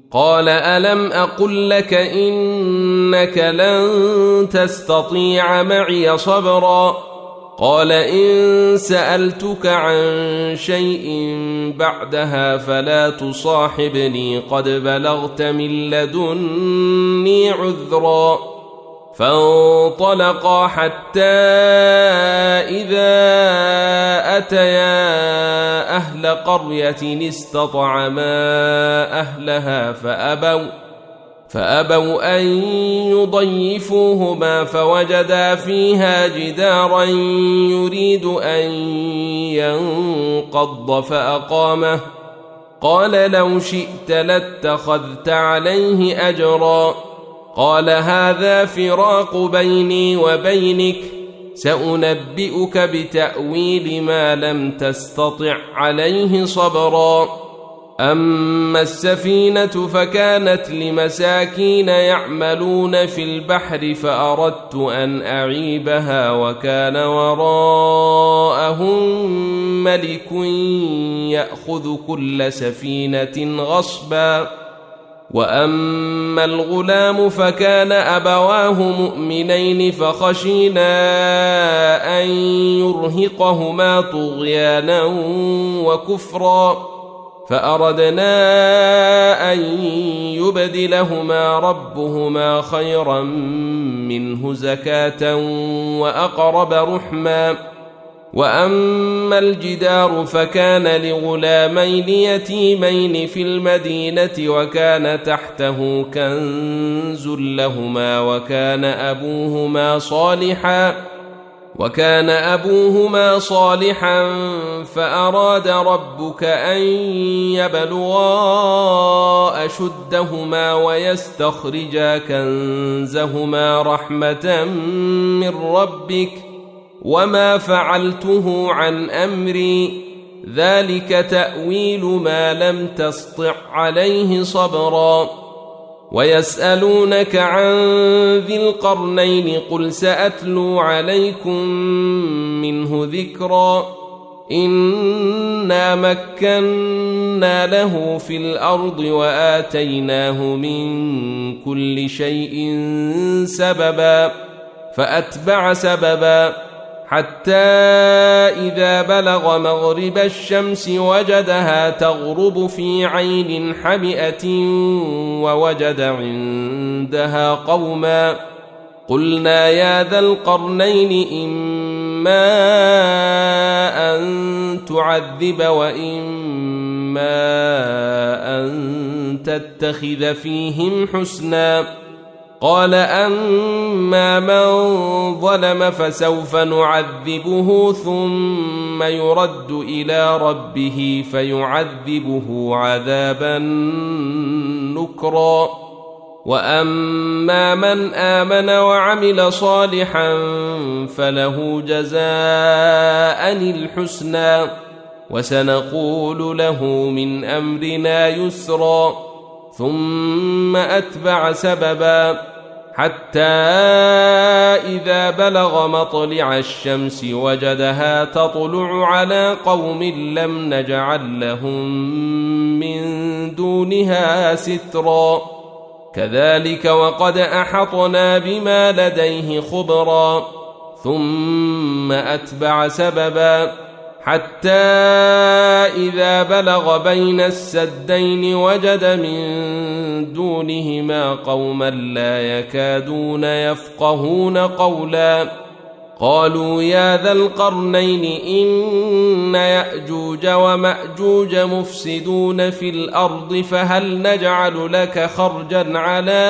قال ألم أقل لك إنك لن تستطيع معي صبرا قال إن سألتك عن شيء بعدها فلا تصاحبني قد بلغت من لدني عذرا فانطلقا حتى إذا أتيا أهل قرية استطعما أهلها فأبوا أن يضيفوهما فوجدا فيها جدارا يريد أن ينقض فأقامه قال لو شئت لاتخذت عليه أجرا قال هذا فراق بيني وبينك سأنبئك بتأويل ما لم تستطع عليه صبرا أما السفينة فكانت لمساكين يعملون في البحر فأردت أن أعيبها وكان وراءهم ملك يأخذ كل سفينة غصبا وأما الغلام فكان أبواه مؤمنين فخشينا أن يرهقهما طغيانا وكفرا فأردنا أن يبدلهما ربهما خيرا منه زكاة وأقرب رحما وأما الجدار فكان لغلامين يتيمين في المدينة وكان تحته كنز لهما وكان أبوهما صالحا فأراد ربك أن يبلغا أشدهما ويستخرجا كنزهما رحمة من ربك وما فعلته عن أمري ذلك تأويل ما لم تسطع عليه صبرا ويسألونك عن ذي القرنين قل سأتلو عليكم منه ذكرا إنا مكنا له في الأرض وآتيناه من كل شيء سببا فأتبع سببا حتى إذا بلغ مغرب الشمس وجدها تغرب في عين حمئة ووجد عندها قوما قلنا يا ذا القرنين إما أن تعذب وإما أن تتخذ فيهم حسنا قال أما من ظلم فسوف نعذبه ثم يرد إلى ربه فيعذبه عذابا نكرا وأما من آمن وعمل صالحا فله جزاء الحسنى وسنقول له من أمرنا يسرا ثم أتبع سببا حتى إذا بلغ مطلع الشمس وجدها تطلع على قوم لم نجعل لهم من دونها سترا كذلك وقد أحطنا بما لديه خبرا ثم أتبع سببا حتى إذا بلغ بين السدين وجد من دونهما قوما لا يكادون يفقهون قولا قالوا يا ذا القرنين إن يأجوج ومأجوج مفسدون في الأرض فهل نجعل لك خرجا على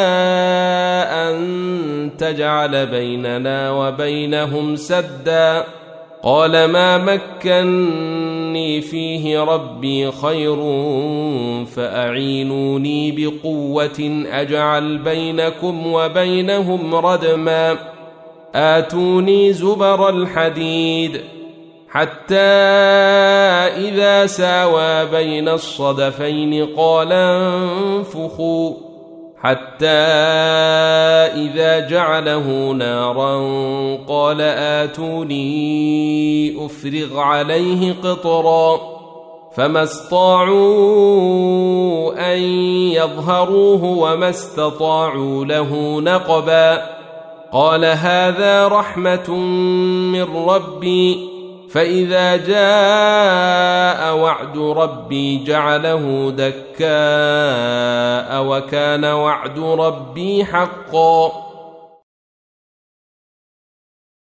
أن تجعل بيننا وبينهم سدا قال ما مكني فيه ربي خير فأعينوني بقوة أجعل بينكم وبينهم ردما آتوني زبر الحديد حتى إذا ساوى بين الصدفين قال انفخوا حتى إذا جعله نارا قال آتوني أفرغ عليه قطرا فما استطاعوا أن يظهروه وما استطاعوا له نقبا قال هذا رحمة من ربي فإذا جاء وعد ربي جعله دكاء وكان وعد ربي حقا